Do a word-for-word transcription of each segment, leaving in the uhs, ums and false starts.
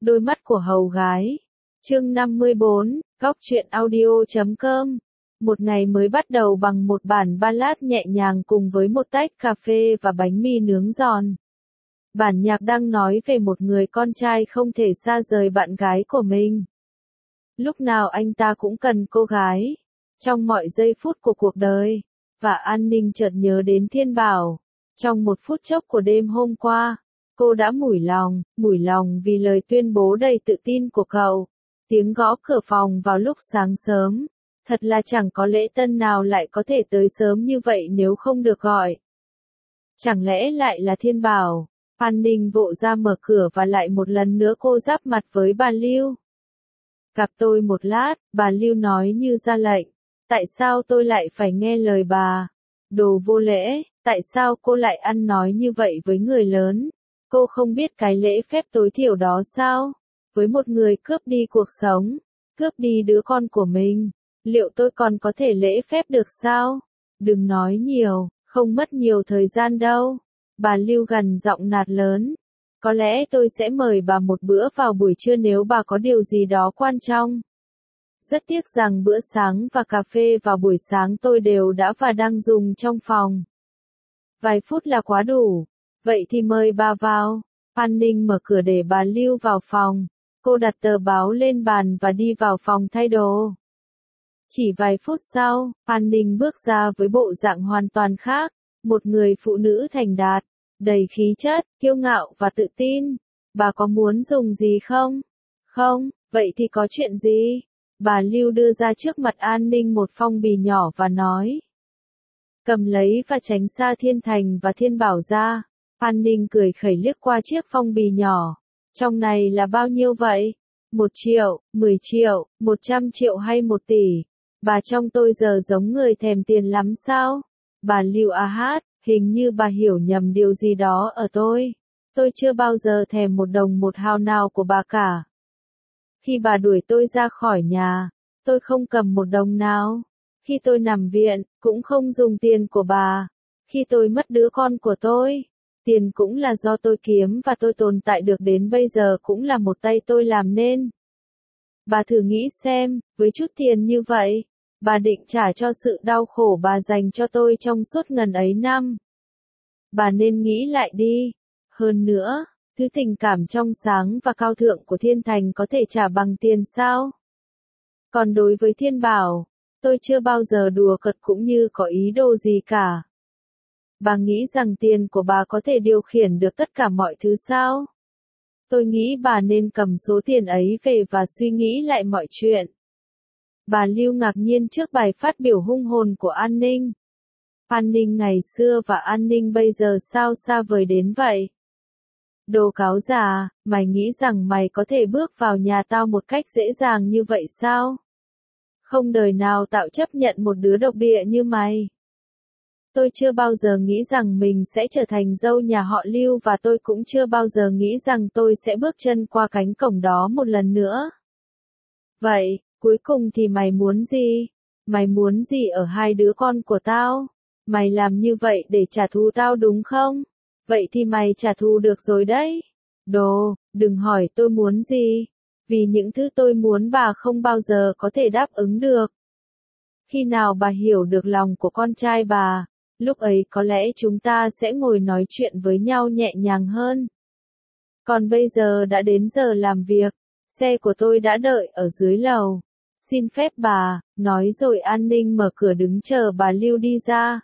Đôi mắt của hầu gái. Chương năm mươi bốn, góc truyện audio chấm com. Một ngày mới bắt đầu bằng một bản ballad nhẹ nhàng cùng với một tách cà phê và bánh mì nướng giòn. Bản nhạc đang nói về một người con trai không thể xa rời bạn gái của mình. Lúc nào anh ta cũng cần cô gái, trong mọi giây phút của cuộc đời, và An Ninh chợt nhớ đến Thiên Bảo. Trong một phút chốc của đêm hôm qua, cô đã mủi lòng, mủi lòng vì lời tuyên bố đầy tự tin của cậu. Tiếng gõ cửa phòng vào lúc sáng sớm. Thật là chẳng có lễ tân nào lại có thể tới sớm như vậy nếu không được gọi. Chẳng lẽ lại là Thiên Bảo? An Ninh vội ra mở cửa và lại một lần nữa cô giáp mặt với bà Lưu. Gặp tôi một lát, bà Lưu nói như ra lệnh. Tại sao tôi lại phải nghe lời bà? Đồ vô lễ, tại sao cô lại ăn nói như vậy với người lớn? Cô không biết cái lễ phép tối thiểu đó sao? Với một người cướp đi cuộc sống, cướp đi đứa con của mình, liệu tôi còn có thể lễ phép được sao? Đừng nói nhiều, không mất nhiều thời gian đâu. Bà Lưu gằn giọng nạt lớn. Có lẽ tôi sẽ mời bà một bữa vào buổi trưa nếu bà có điều gì đó quan trọng. Rất tiếc rằng bữa sáng và cà phê vào buổi sáng tôi đều đã và đang dùng trong phòng. Vài phút là quá đủ. Vậy thì mời bà vào. An Ninh mở cửa để bà Lưu vào phòng. Cô đặt tờ báo lên bàn và đi vào phòng thay đồ. Chỉ vài phút sau, An Ninh bước ra với bộ dạng hoàn toàn khác. Một người phụ nữ thành đạt, đầy khí chất, kiêu ngạo và tự tin. Bà có muốn dùng gì không? Không, vậy thì có chuyện gì? Bà Lưu đưa ra trước mặt An Ninh một phong bì nhỏ và nói. Cầm lấy và tránh xa Thiên Thành và Thiên Bảo ra. An Ninh cười khẩy liếc qua chiếc phong bì nhỏ. Trong này là bao nhiêu vậy? Một triệu, mười triệu, một trăm triệu hay một tỷ? Bà trong tôi giờ giống người thèm tiền lắm sao? Bà Lưu a hát, hình như bà hiểu nhầm điều gì đó ở tôi. Tôi chưa bao giờ thèm một đồng một hào nào của bà cả. Khi bà đuổi tôi ra khỏi nhà, tôi không cầm một đồng nào. Khi tôi nằm viện, cũng không dùng tiền của bà. Khi tôi mất đứa con của tôi, tiền cũng là do tôi kiếm và tôi tồn tại được đến bây giờ cũng là một tay tôi làm nên. Bà thử nghĩ xem, với chút tiền như vậy, bà định trả cho sự đau khổ bà dành cho tôi trong suốt ngần ấy năm. Bà nên nghĩ lại đi. Hơn nữa, thứ tình cảm trong sáng và cao thượng của Thiên Thành có thể trả bằng tiền sao? Còn đối với Thiên Bảo, tôi chưa bao giờ đùa cợt cũng như có ý đồ gì cả. Bà nghĩ rằng tiền của bà có thể điều khiển được tất cả mọi thứ sao? Tôi nghĩ bà nên cầm số tiền ấy về và suy nghĩ lại mọi chuyện. Bà Lưu ngạc nhiên trước bài phát biểu hung hồn của An Ninh. An Ninh ngày xưa và An Ninh bây giờ sao xa vời đến vậy? Đồ cáo già, mày nghĩ rằng mày có thể bước vào nhà tao một cách dễ dàng như vậy sao? Không đời nào tao chấp nhận một đứa độc địa như mày. Tôi chưa bao giờ nghĩ rằng mình sẽ trở thành dâu nhà họ Lưu và tôi cũng chưa bao giờ nghĩ rằng tôi sẽ bước chân qua cánh cổng đó một lần nữa. Vậy, cuối cùng thì mày muốn gì? Mày muốn gì ở hai đứa con của tao? Mày làm như vậy để trả thù tao đúng không? Vậy thì mày trả thù được rồi đấy. Đồ, đừng hỏi tôi muốn gì. Vì những thứ tôi muốn bà không bao giờ có thể đáp ứng được. Khi nào bà hiểu được lòng của con trai bà, lúc ấy có lẽ chúng ta sẽ ngồi nói chuyện với nhau nhẹ nhàng hơn. Còn bây giờ đã đến giờ làm việc, xe của tôi đã đợi ở dưới lầu. Xin phép bà, nói rồi An Ninh mở cửa đứng chờ bà Lưu đi ra.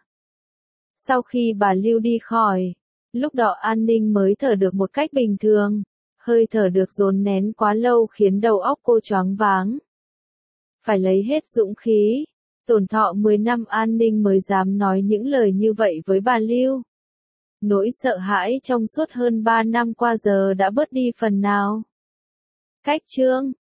Sau khi bà Lưu đi khỏi, lúc đó An Ninh mới thở được một cách bình thường. Hơi thở được dồn nén quá lâu khiến đầu óc cô choáng váng. Phải lấy hết dũng khí. Tổn thọ mười năm An Ninh mới dám nói những lời như vậy với bà Lưu. Nỗi sợ hãi trong suốt hơn ba năm qua giờ đã bớt đi phần nào. Cách chương